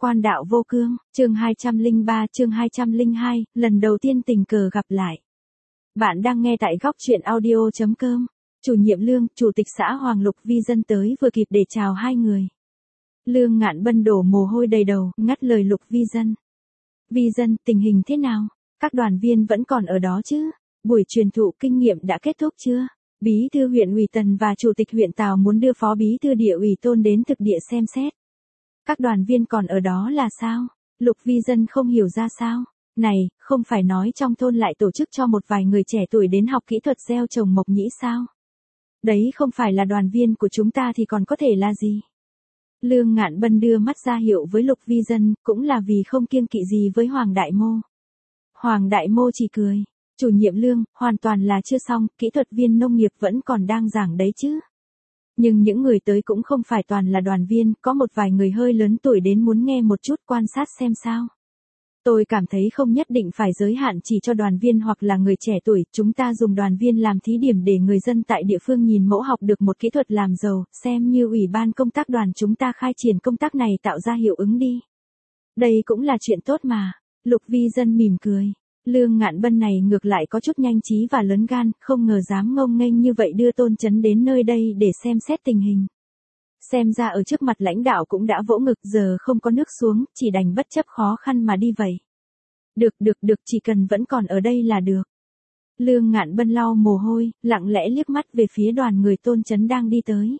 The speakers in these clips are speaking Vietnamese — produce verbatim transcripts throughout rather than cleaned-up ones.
Quan đạo vô cương, chương hai trăm lẻ ba chương hai trăm lẻ hai, lần đầu tiên tình cờ gặp lại. Bạn đang nghe tại góc truyện audio chấm com. Chủ nhiệm Lương, Chủ tịch xã Hoàng Lục Vi Dân tới vừa kịp để chào hai người. Lương Ngạn Bân đổ mồ hôi đầy đầu, ngắt lời Lục Vi Dân. Vi Dân, tình hình thế nào? Các đoàn viên vẫn còn ở đó chứ? Buổi truyền thụ kinh nghiệm đã kết thúc chưa? Bí thư huyện ủy Tần và Chủ tịch huyện Tào muốn đưa Phó Bí thư địa ủy Tôn đến thực địa xem xét. Các đoàn viên còn ở đó là sao? Lục Vi Dân không hiểu ra sao. Này, không phải nói trong thôn lại tổ chức cho một vài người trẻ tuổi đến học kỹ thuật gieo trồng mộc nhĩ sao? Đấy không phải là đoàn viên của chúng ta thì còn có thể là gì? Lương Ngạn Bân đưa mắt ra hiệu với Lục Vi Dân, cũng là vì không kiêng kỵ gì với Hoàng Đại Mô. Hoàng Đại Mô chỉ cười. Chủ nhiệm Lương, hoàn toàn là chưa xong, kỹ thuật viên nông nghiệp vẫn còn đang giảng đấy chứ. Nhưng những người tới cũng không phải toàn là đoàn viên, có một vài người hơi lớn tuổi đến muốn nghe một chút quan sát xem sao. Tôi cảm thấy không nhất định phải giới hạn chỉ cho đoàn viên hoặc là người trẻ tuổi, chúng ta dùng đoàn viên làm thí điểm để người dân tại địa phương nhìn mẫu học được một kỹ thuật làm giàu, xem như ủy ban công tác đoàn chúng ta khai triển công tác này tạo ra hiệu ứng đi. Đây cũng là chuyện tốt mà. Lục Vi Dân mỉm cười. Lương Ngạn Bân này ngược lại có chút nhanh trí và lớn gan, không ngờ dám ngông nghênh như vậy đưa Tôn Chấn đến nơi đây để xem xét tình hình. Xem ra ở trước mặt lãnh đạo cũng đã vỗ ngực, giờ không có nước xuống, chỉ đành bất chấp khó khăn mà đi vậy. Được được được, chỉ cần vẫn còn ở đây là được. Lương Ngạn Bân lau mồ hôi, lặng lẽ liếc mắt về phía đoàn người Tôn Chấn đang đi tới.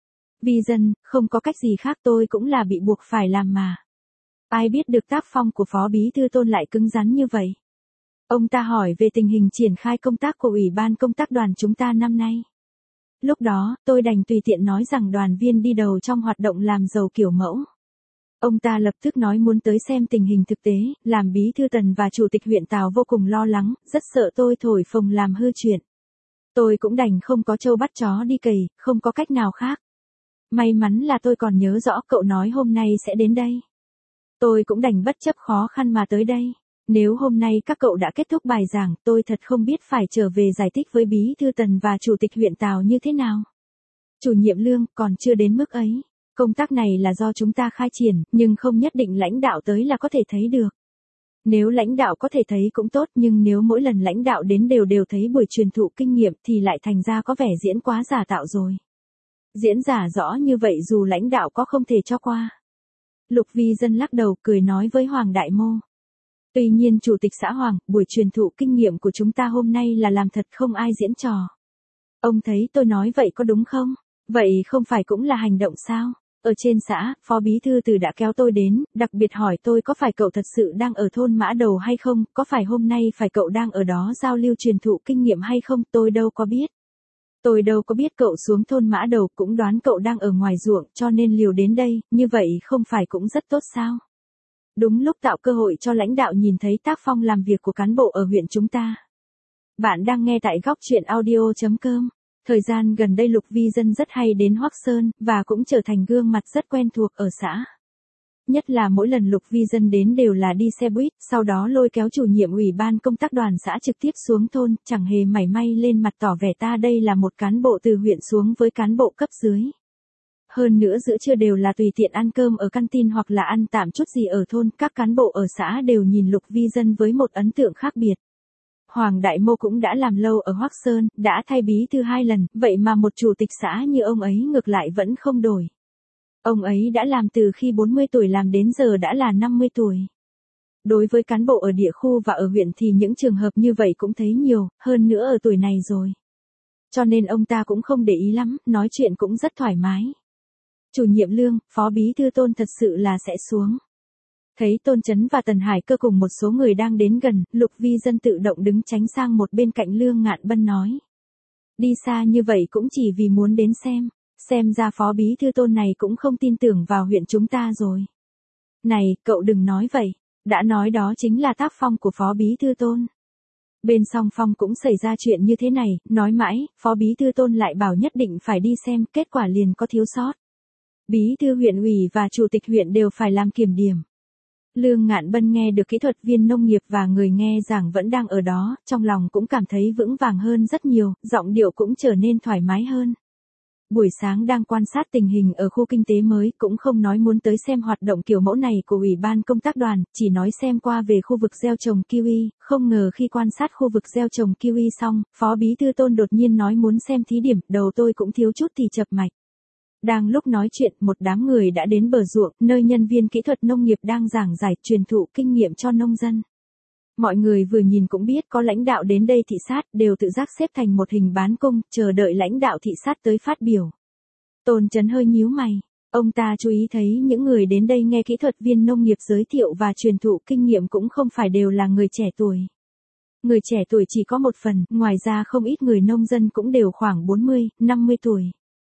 Vi Dân, không có cách gì khác, tôi cũng là bị buộc phải làm mà. Ai biết được tác phong của Phó Bí thư Tôn lại cứng rắn như vậy. Ông ta hỏi về tình hình triển khai công tác của Ủy ban công tác đoàn chúng ta năm nay. Lúc đó, tôi đành tùy tiện nói rằng đoàn viên đi đầu trong hoạt động làm giàu kiểu mẫu. Ông ta lập tức nói muốn tới xem tình hình thực tế, làm Bí thư Tần và Chủ tịch huyện Tào vô cùng lo lắng, rất sợ tôi thổi phồng làm hư chuyện. Tôi cũng đành không có trâu bắt chó đi cày, không có cách nào khác. May mắn là tôi còn nhớ rõ cậu nói hôm nay sẽ đến đây. Tôi cũng đành bất chấp khó khăn mà tới đây. Nếu hôm nay các cậu đã kết thúc bài giảng, tôi thật không biết phải trở về giải thích với Bí thư Tần và Chủ tịch huyện Tào như thế nào. Chủ nhiệm Lương, còn chưa đến mức ấy. Công tác này là do chúng ta khai triển, nhưng không nhất định lãnh đạo tới là có thể thấy được. Nếu lãnh đạo có thể thấy cũng tốt, nhưng nếu mỗi lần lãnh đạo đến đều đều thấy buổi truyền thụ kinh nghiệm thì lại thành ra có vẻ diễn quá giả tạo rồi. Diễn giả rõ như vậy dù lãnh đạo có không thể cho qua. Lục Vi Dân lắc đầu cười nói với Hoàng Đại Mô. Tuy nhiên Chủ tịch xã Hoàng, buổi truyền thụ kinh nghiệm của chúng ta hôm nay là làm thật, không ai diễn trò. Ông thấy tôi nói vậy có đúng không? Vậy không phải cũng là hành động sao? Ở trên xã, Phó Bí thư Từ đã kéo tôi đến, đặc biệt hỏi tôi có phải cậu thật sự đang ở thôn Mã Đầu hay không, có phải hôm nay phải cậu đang ở đó giao lưu truyền thụ kinh nghiệm hay không, tôi đâu có biết. Tôi đâu có biết cậu xuống thôn Mã Đầu, cũng đoán cậu đang ở ngoài ruộng, cho nên liều đến đây, như vậy không phải cũng rất tốt sao? Đúng lúc tạo cơ hội cho lãnh đạo nhìn thấy tác phong làm việc của cán bộ ở huyện chúng ta. Bạn đang nghe tại góc truyện audio chấm com. Thời gian gần đây Lục Vi Dân rất hay đến Hoắc Sơn, và cũng trở thành gương mặt rất quen thuộc ở xã. Nhất là mỗi lần Lục Vi Dân đến đều là đi xe buýt, sau đó lôi kéo chủ nhiệm ủy ban công tác đoàn xã trực tiếp xuống thôn, chẳng hề mảy may lên mặt tỏ vẻ ta đây là một cán bộ từ huyện xuống với cán bộ cấp dưới. Hơn nữa giữa trưa đều là tùy tiện ăn cơm ở căn tin hoặc là ăn tạm chút gì ở thôn, các cán bộ ở xã đều nhìn Lục Vi Dân với một ấn tượng khác biệt. Hoàng Đại Mô cũng đã làm lâu ở Hoắc Sơn, đã thay bí thư hai lần, vậy mà một chủ tịch xã như ông ấy ngược lại vẫn không đổi. Ông ấy đã làm từ khi bốn mươi tuổi làm đến giờ đã là năm mươi tuổi. Đối với cán bộ ở địa khu và ở huyện thì những trường hợp như vậy cũng thấy nhiều, hơn nữa ở tuổi này rồi. Cho nên ông ta cũng không để ý lắm, nói chuyện cũng rất thoải mái. Chủ nhiệm Lương, Phó Bí thư Tôn thật sự là sẽ xuống. Thấy Tôn Chấn và Tần Hải Cơ cùng một số người đang đến gần, Lục Vi Dân tự động đứng tránh sang một bên cạnh Lương Ngạn Bân nói. Đi xa như vậy cũng chỉ vì muốn đến xem, xem ra Phó Bí thư Tôn này cũng không tin tưởng vào huyện chúng ta rồi. Này, cậu đừng nói vậy, đã nói đó chính là tác phong của Phó Bí thư Tôn. Bên Song Phong cũng xảy ra chuyện như thế này, nói mãi, Phó Bí thư Tôn lại bảo nhất định phải đi xem, kết quả liền có thiếu sót. Bí thư huyện ủy và Chủ tịch huyện đều phải làm kiểm điểm. Lương Ngạn Bân nghe được kỹ thuật viên nông nghiệp và người nghe giảng vẫn đang ở đó, trong lòng cũng cảm thấy vững vàng hơn rất nhiều, giọng điệu cũng trở nên thoải mái hơn. buổi sáng đang quan sát tình hình ở khu kinh tế mới, cũng không nói muốn tới xem hoạt động kiểu mẫu này của Ủy ban công tác đoàn, chỉ nói xem qua về khu vực gieo trồng kiwi, không ngờ khi quan sát khu vực gieo trồng kiwi xong, Phó Bí thư Tôn đột nhiên nói muốn xem thí điểm, đầu tôi cũng thiếu chút thì chập mạch. Đang lúc nói chuyện, một đám người đã đến bờ ruộng, nơi nhân viên kỹ thuật nông nghiệp đang giảng giải truyền thụ kinh nghiệm cho nông dân. Mọi người vừa nhìn cũng biết có lãnh đạo đến đây thị sát, đều tự giác xếp thành một hình bán cung, chờ đợi lãnh đạo thị sát tới phát biểu. Tôn Chấn hơi nhíu mày, ông ta chú ý thấy những người đến đây nghe kỹ thuật viên nông nghiệp giới thiệu và truyền thụ kinh nghiệm cũng không phải đều là người trẻ tuổi. Người trẻ tuổi chỉ có một phần, ngoài ra không ít người nông dân cũng đều khoảng bốn mươi, năm mươi tuổi.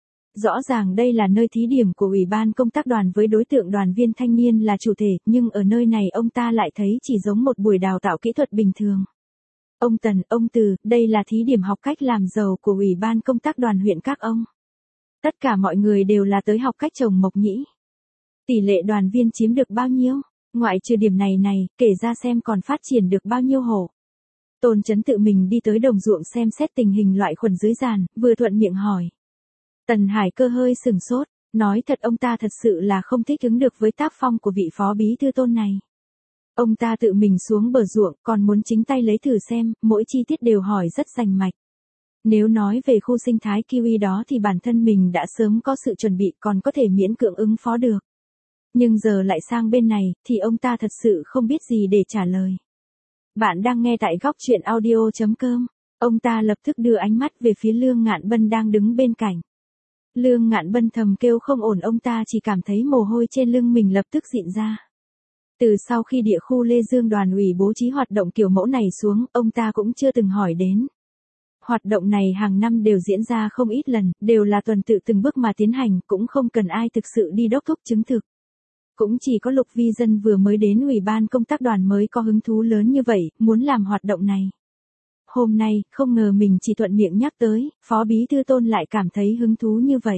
Rõ ràng đây là nơi thí điểm của Ủy ban công tác đoàn với đối tượng đoàn viên thanh niên là chủ thể, nhưng ở nơi này ông ta lại thấy chỉ giống một buổi đào tạo kỹ thuật bình thường. Ông Tần, ông Từ, đây là thí điểm học cách làm giàu của Ủy ban công tác đoàn huyện các ông. Tất cả mọi người đều là tới học cách trồng mộc nhĩ. Tỷ lệ đoàn viên chiếm được bao nhiêu? Ngoại trừ điểm này này, kể ra xem còn phát triển được bao nhiêu hộ. Tôn Chấn tự mình đi tới đồng ruộng xem xét tình hình loại khuẩn dưới giàn, vừa thuận miệng hỏi. Tần Hải Cơ hơi sừng sốt, nói thật ông ta thật sự là không thích ứng được với tác phong của vị Phó Bí thư Tôn này. Ông ta tự mình xuống bờ ruộng, còn muốn chính tay lấy thử xem, mỗi chi tiết đều hỏi rất rành mạch. Nếu nói về khu sinh thái kiwi đó thì bản thân mình đã sớm có sự chuẩn bị, còn có thể miễn cưỡng ứng phó được. Nhưng giờ lại sang bên này, thì ông ta thật sự không biết gì để trả lời. Bạn đang nghe tại góc truyện audio chấm com. Ông ta lập tức đưa ánh mắt về phía Lương Ngạn Bân đang đứng bên cạnh. Lương Ngạn Bân thầm kêu không ổn, ông ta chỉ cảm thấy mồ hôi trên lưng mình lập tức dịn ra. Từ sau khi địa khu Lê Dương đoàn ủy bố trí hoạt động kiểu mẫu này xuống, ông ta cũng chưa từng hỏi đến. Hoạt động này hàng năm đều diễn ra không ít lần, đều là tuần tự từng bước mà tiến hành, cũng không cần ai thực sự đi đốc thúc chứng thực. Cũng chỉ có Lục Vi Dân vừa mới đến Ủy ban công tác đoàn mới có hứng thú lớn như vậy, muốn làm hoạt động này. Hôm nay, không ngờ mình chỉ thuận miệng nhắc tới, Phó Bí thư Tôn lại cảm thấy hứng thú như vậy.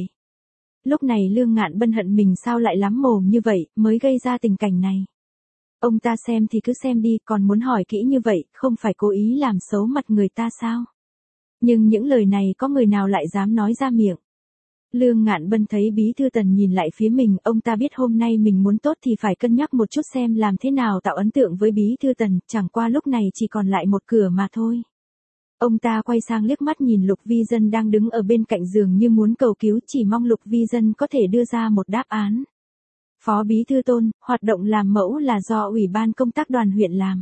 Lúc này Lương Ngạn Bân hận mình sao lại lắm mồm như vậy, mới gây ra tình cảnh này. Ông ta xem thì cứ xem đi, còn muốn hỏi kỹ như vậy, không phải cố ý làm xấu mặt người ta sao? Nhưng những lời này có người nào lại dám nói ra miệng? Lương Ngạn Bân thấy Bí thư Tần nhìn lại phía mình, ông ta biết hôm nay mình muốn tốt thì phải cân nhắc một chút xem làm thế nào tạo ấn tượng với Bí thư Tần, chẳng qua lúc này chỉ còn lại một cửa mà thôi. Ông ta quay sang liếc mắt nhìn Lục Vi Dân đang đứng ở bên cạnh giường như muốn cầu cứu, chỉ mong Lục Vi Dân có thể đưa ra một đáp án. Phó Bí thư Tôn, hoạt động làm mẫu là do Ủy ban công tác đoàn huyện làm.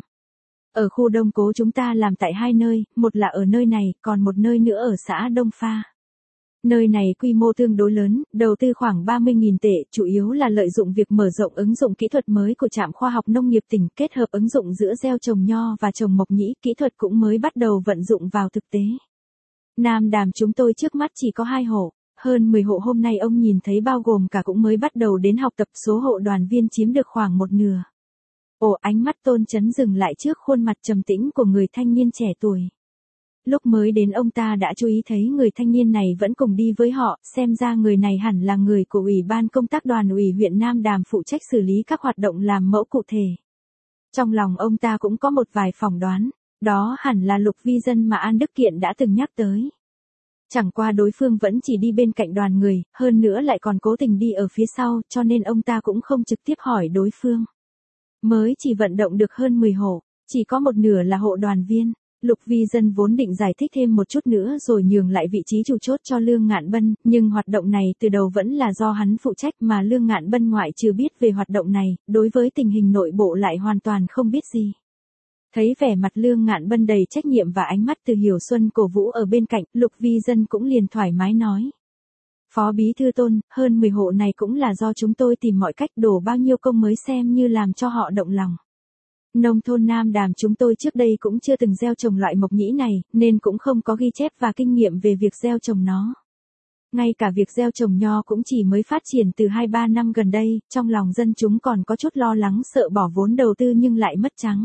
Ở khu Đông Cố chúng ta làm tại hai nơi, một là ở nơi này, còn một nơi nữa ở xã Đông Pha. Nơi này quy mô tương đối lớn, đầu tư khoảng ba mươi nghìn tệ, chủ yếu là lợi dụng việc mở rộng ứng dụng kỹ thuật mới của Trạm Khoa học Nông nghiệp tỉnh, kết hợp ứng dụng giữa gieo trồng nho và trồng mộc nhĩ, kỹ thuật cũng mới bắt đầu vận dụng vào thực tế. Nam Đàm chúng tôi trước mắt chỉ có hai hộ, hơn mười hộ hôm nay ông nhìn thấy bao gồm cả cũng mới bắt đầu đến học tập, số hộ đoàn viên chiếm được khoảng một nửa. Ồ, ánh mắt Tôn Chấn dừng lại trước khuôn mặt trầm tĩnh của người thanh niên trẻ tuổi. Lúc mới đến ông ta đã chú ý thấy người thanh niên này vẫn cùng đi với họ, xem ra người này hẳn là người của Ủy ban công tác đoàn ủy huyện Nam Đàm phụ trách xử lý các hoạt động làm mẫu cụ thể. Trong lòng ông ta cũng có một vài phỏng đoán, đó hẳn là Lục Vi Dân mà An Đức Kiện đã từng nhắc tới. Chẳng qua đối phương vẫn chỉ đi bên cạnh đoàn người, hơn nữa lại còn cố tình đi ở phía sau, cho nên ông ta cũng không trực tiếp hỏi đối phương. Mới chỉ vận động được hơn mười hộ, chỉ có một nửa là hộ đoàn viên. Lục Vi Dân vốn định giải thích thêm một chút nữa rồi nhường lại vị trí chủ chốt cho Lương Ngạn Bân, nhưng hoạt động này từ đầu vẫn là do hắn phụ trách mà Lương Ngạn Bân ngoại trừ biết về hoạt động này, đối với tình hình nội bộ lại hoàn toàn không biết gì. Thấy vẻ mặt Lương Ngạn Bân đầy trách nhiệm và ánh mắt Từ Hiểu Xuân cổ vũ ở bên cạnh, Lục Vi Dân cũng liền thoải mái nói. Phó Bí thư Tôn, hơn mười hộ này cũng là do chúng tôi tìm mọi cách đổ bao nhiêu công mới xem như làm cho họ động lòng. Nông thôn Nam Đàm chúng tôi trước đây cũng chưa từng gieo trồng loại mộc nhĩ này, nên cũng không có ghi chép và kinh nghiệm về việc gieo trồng nó. Ngay cả việc gieo trồng nho cũng chỉ mới phát triển từ hai ba năm gần đây, trong lòng dân chúng còn có chút lo lắng sợ bỏ vốn đầu tư nhưng lại mất trắng.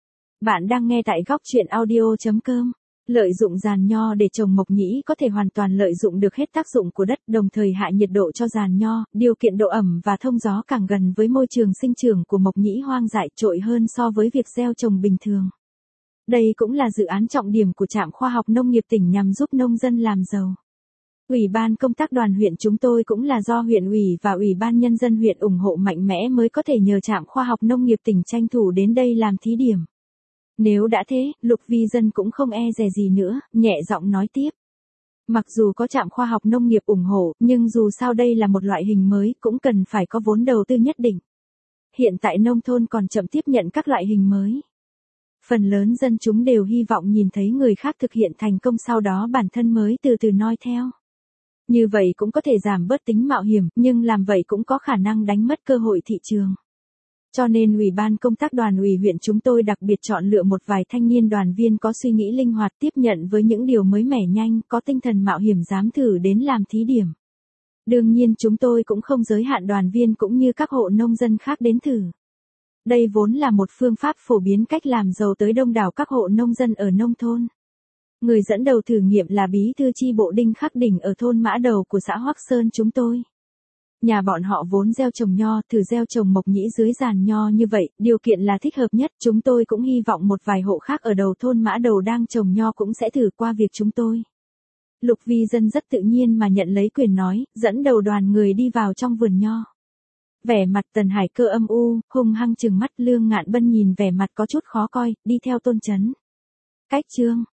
Bạn đang nghe tại góc truyện audio chấm com. Lợi dụng giàn nho để trồng mộc nhĩ có thể hoàn toàn lợi dụng được hết tác dụng của đất, đồng thời hạ nhiệt độ cho giàn nho, điều kiện độ ẩm và thông gió càng gần với môi trường sinh trưởng của mộc nhĩ hoang dại, trội hơn so với việc gieo trồng bình thường. Đây cũng là dự án trọng điểm của Trạm Khoa học Nông nghiệp tỉnh nhằm giúp nông dân làm giàu. Ủy ban công tác đoàn huyện chúng tôi cũng là do huyện ủy và Ủy ban nhân dân huyện ủng hộ mạnh mẽ mới có thể nhờ trạm khoa học nông nghiệp tỉnh tranh thủ đến đây làm thí điểm. Nếu đã thế, Lục Vi Dân cũng không e dè gì nữa, nhẹ giọng nói tiếp. Mặc dù có trạm khoa học nông nghiệp ủng hộ, nhưng dù sao đây là một loại hình mới, cũng cần phải có vốn đầu tư nhất định. Hiện tại nông thôn còn chậm tiếp nhận các loại hình mới. Phần lớn dân chúng đều hy vọng nhìn thấy người khác thực hiện thành công sau đó bản thân mới từ từ noi theo. Như vậy cũng có thể giảm bớt tính mạo hiểm, nhưng làm vậy cũng có khả năng đánh mất cơ hội thị trường. Cho nên Ủy ban công tác đoàn ủy huyện chúng tôi đặc biệt chọn lựa một vài thanh niên đoàn viên có suy nghĩ linh hoạt tiếp nhận với những điều mới mẻ nhanh, có tinh thần mạo hiểm dám thử đến làm thí điểm. Đương nhiên chúng tôi cũng không giới hạn đoàn viên cũng như các hộ nông dân khác đến thử. Đây vốn là một phương pháp phổ biến cách làm giàu tới đông đảo các hộ nông dân ở nông thôn. Người dẫn đầu thử nghiệm là bí thư chi bộ Đinh Khắc Đỉnh ở thôn Mã Đầu của xã Hoắc Sơn chúng tôi. Nhà bọn họ vốn gieo trồng nho, thử gieo trồng mộc nhĩ dưới giàn nho như vậy, điều kiện là thích hợp nhất. Chúng tôi cũng hy vọng một vài hộ khác ở đầu thôn Mã Đầu đang trồng nho cũng sẽ thử qua việc chúng tôi. Lục Vi Dân rất tự nhiên mà nhận lấy quyền nói, dẫn đầu đoàn người đi vào trong vườn nho. Vẻ mặt Tần Hải Cơ âm u, hung hăng trừng mắt. Lương Ngạn Bân nhìn vẻ mặt có chút khó coi, đi theo Tôn Chấn. Cách chương